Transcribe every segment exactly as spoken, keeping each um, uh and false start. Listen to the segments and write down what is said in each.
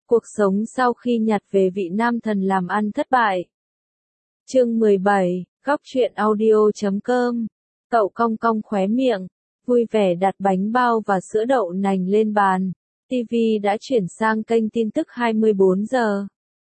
Cuộc sống sau khi nhặt về vị nam thần làm ăn thất bại. Chương mười bảy, góc truyện audio chấm com. Cậu cong cong khóe miệng, vui vẻ đặt bánh bao và sữa đậu nành lên bàn. ti vi đã chuyển sang kênh tin tức hai mươi bốn giờ.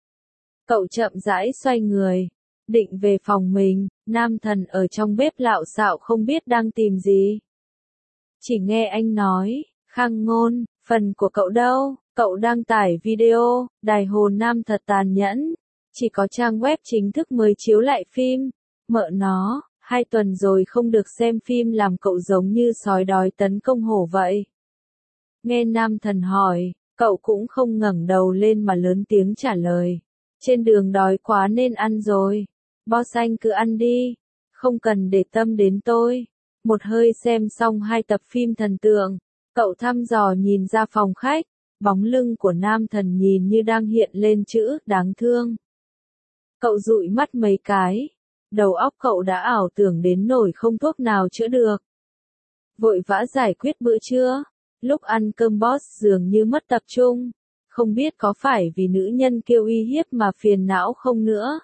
Cậu chậm rãi xoay người, định về phòng mình, nam thần ở trong bếp lạo xạo không biết đang tìm gì. Chỉ nghe anh nói, Khang Ngôn, phần của cậu đâu? Cậu đang tải video, đài hồ nam thật tàn nhẫn. Chỉ có trang web chính thức mới chiếu lại phim. Mợ nó, hai tuần rồi không được xem phim làm cậu giống như sói đói tấn công hổ vậy. Nghe nam thần hỏi, cậu cũng không ngẩng đầu lên mà lớn tiếng trả lời. Trên đường đói quá nên ăn rồi. Boss anh cứ ăn đi, không cần để tâm đến tôi. Một hơi xem xong hai tập phim thần tượng, cậu thăm dò nhìn ra phòng khách. Bóng lưng của nam thần nhìn như đang hiện lên chữ đáng thương. Cậu dụi mắt mấy cái, đầu óc cậu đã ảo tưởng đến nỗi không thuốc nào chữa được. Vội vã giải quyết bữa trưa, lúc ăn cơm boss dường như mất tập trung, không biết có phải vì nữ nhân kêu uy hiếp mà phiền não không nữa.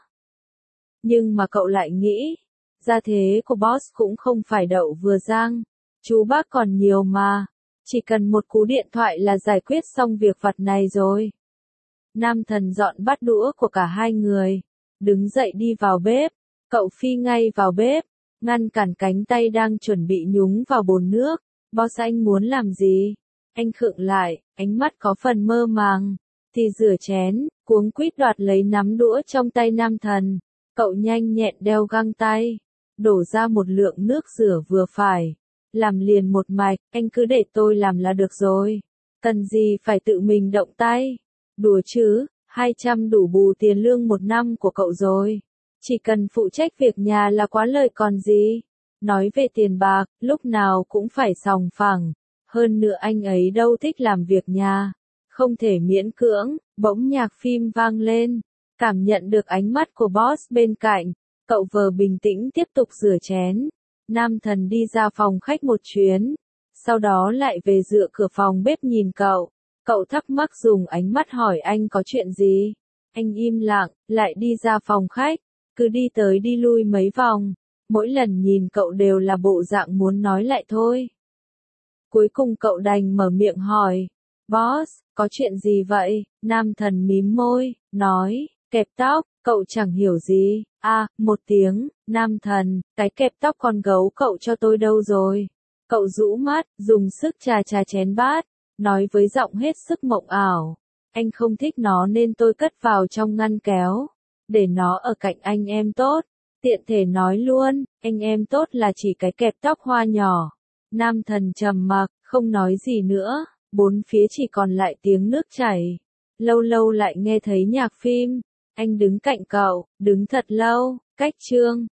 Nhưng mà cậu lại nghĩ, gia thế của boss cũng không phải đậu vừa rang, chú bác còn nhiều mà. Chỉ cần một cú điện thoại là giải quyết xong việc vặt này rồi. Nam thần dọn bát đũa của cả hai người, đứng dậy đi vào bếp, cậu phi ngay vào bếp, ngăn cản cánh tay đang chuẩn bị nhúng vào bồn nước. Boss anh muốn làm gì? Anh khựng lại, ánh mắt có phần mơ màng, thì rửa chén, cuống quýt đoạt lấy nắm đũa trong tay nam thần. Cậu nhanh nhẹn đeo găng tay, đổ ra một lượng nước rửa vừa phải. Làm liền một mạch, anh cứ để tôi làm là được rồi. Cần gì phải tự mình động tay. Đùa chứ, hai trăm đủ bù tiền lương một năm của cậu rồi. Chỉ cần phụ trách việc nhà là quá lời còn gì. Nói về tiền bạc, lúc nào cũng phải sòng phẳng. Hơn nữa anh ấy đâu thích làm việc nhà. Không thể miễn cưỡng, bỗng nhạc phim vang lên. Cảm nhận được ánh mắt của boss bên cạnh, cậu vờ bình tĩnh tiếp tục rửa chén. Nam thần đi ra phòng khách một chuyến, sau đó lại về dựa cửa phòng bếp nhìn cậu. Cậu thắc mắc dùng ánh mắt hỏi anh có chuyện gì. Anh im lặng, lại đi ra phòng khách, cứ đi tới đi lui mấy vòng. Mỗi lần nhìn cậu đều là bộ dạng muốn nói lại thôi. Cuối cùng cậu đành mở miệng hỏi, boss, có chuyện gì vậy? Nam thần mím môi, nói, kẹp tóc. Cậu chẳng hiểu gì. À, một tiếng, nam thần, cái kẹp tóc con gấu cậu cho tôi đâu rồi? Cậu rũ mắt, dùng sức chà chà chén bát, nói với giọng hết sức mộng ảo. Anh không thích nó nên tôi cất vào trong ngăn kéo, để nó ở cạnh anh em tốt. Tiện thể nói luôn, anh em tốt là chỉ cái kẹp tóc hoa nhỏ. Nam thần trầm mặc, không nói gì nữa, bốn phía chỉ còn lại tiếng nước chảy. Lâu lâu lại nghe thấy nhạc phim. Anh đứng cạnh cậu, đứng thật lâu, cách chương.